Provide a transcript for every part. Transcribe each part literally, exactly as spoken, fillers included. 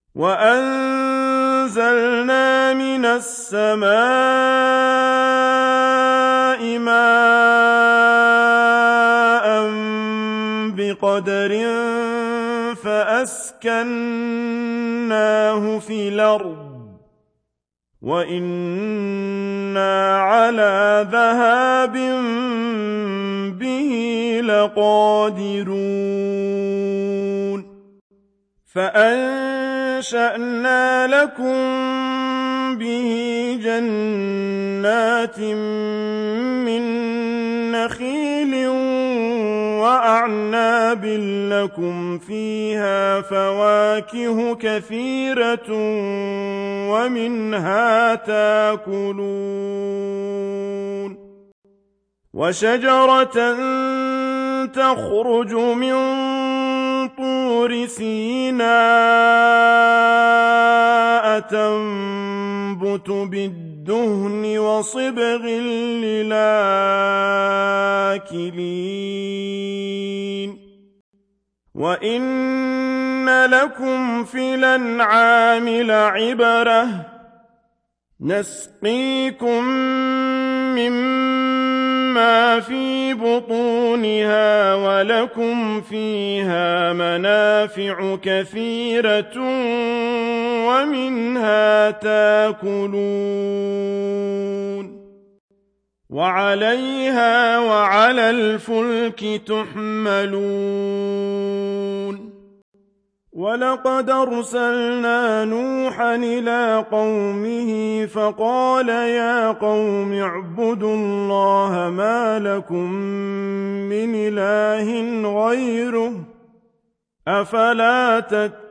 وَأَنزَلْنَا مِنَ السَّمَاءِ مَاءً بِقَدَرٍ فَأَسْكَنَّاهُ فِي الْأَرْضِ وَإِنَّا عَلَىٰ ذَهَابٍ بِهِ لَقَادِرُونَ فَأَنشَأْنَا لَكُم بِهِ جَنَّاتٍ مِّن نَّخِيلٍ وَأَعْنَابٍ لَّكُمْ فِيهَا فَوَاكِهُ كَثِيرَةٌ وَمِنْهَا تَأْكُلُونَ وَشَجَرَةً تَخْرُجُ مِن طُورِ سِينَاءَ تَنبُتُ بِالدُّهْنِ وَصِبْغٍ لِّلْآكِلِينَ وَإِنَّ لَكُمْ فِي الْأَنْعَامِ لَعِبْرَةً ۖ نَّسْقِيكُم مِّمَّا فِي بُطُونِهَا وَلَكُمْ فِيهَا مَنَافِعُ كَثِيرَةٌ وَمِنْهَا تَأْكُلُونَ وَعَلَيْهَا وَعَلَى الْفُلْكِ تُحْمَلُونَ وَلَقَدْ أَرْسَلْنَا نُوحًا إِلَىٰ قَوْمِهِ فَقَالَ يَا قَوْمِ اعْبُدُوا اللَّهَ مَا لَكُم مِّنْ إِلَٰهٍ غَيْرُهُ ۖ أَفَلَا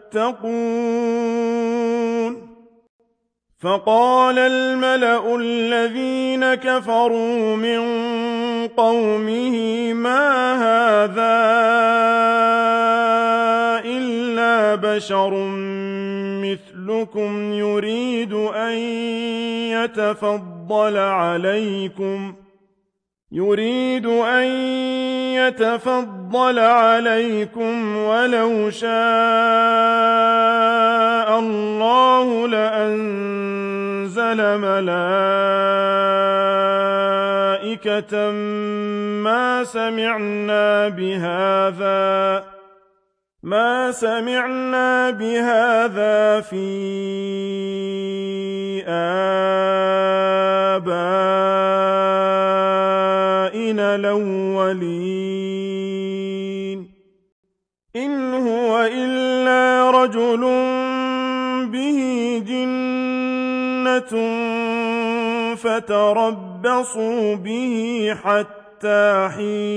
تَتَّقُونَ فَقَالَ الْمَلَأُ الَّذِينَ كَفَرُوا مِن قَوْمِهِ مَا هَٰذَا إِلَّا بَشَرٌ مِّثْلُكُمْ يُرِيدُ أَن يَتَفَضَّلَ عَلَيْكُمْ يُرِيدُ أَن يَتَفَضَّلَ عَلَيْكُمْ وَلَوْ شَاءَ اللَّهُ لَأَنزَلَ مَلَائِكَةً مَّا سَمِعْنَا بِهَٰذَا مَا سَمِعْنَا بِهَٰذَا فِي آبَائِنَا الْأَوَّلِينَ إِنْ هُوَ إِلَّا رَجُلٌ بِهِ جِنَّةٌ فَتَرَبَّصُوا بِهِ حَتَّىٰ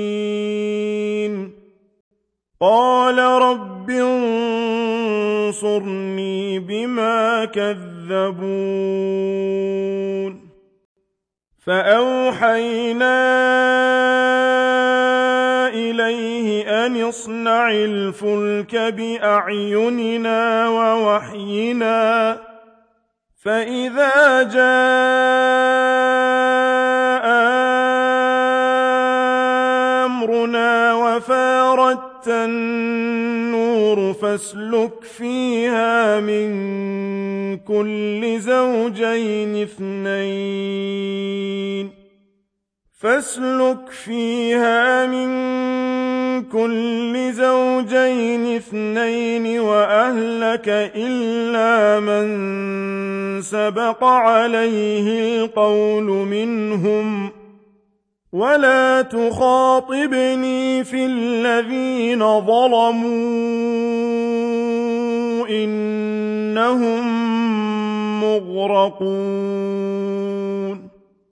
حِينٍ قَالَ رَبِّ انصُرْنِي بِمَا كَذَّبُونِ فَأَوْحَيْنَا إِلَيْهِ أَنِ اصْنَعِ الْفُلْكَ بِأَعْيُنِنَا وَوَحْيِنَا فَإِذَا جَاءَ أَمْرُنَا وَفَارَتِ النُّورُ فَاسْلُكْ فِيهَا مِن كُلِّ زَوْجَيْنِ اثْنَيْنِ فَاسْلُكْ فِيهَا مِن كُلِّ زَوْجَيْنِ اثْنَيْنِ وَأَهْلَكَ إِلَّا مَن سَبَقَ عَلَيْهِ الْقَوْلُ مِنْهُمْ ۖ وَلَا تُخَاطِبْنِي فِي الَّذِينَ ظَلَمُوا إِنَّهُم مُّغْرَقُونَ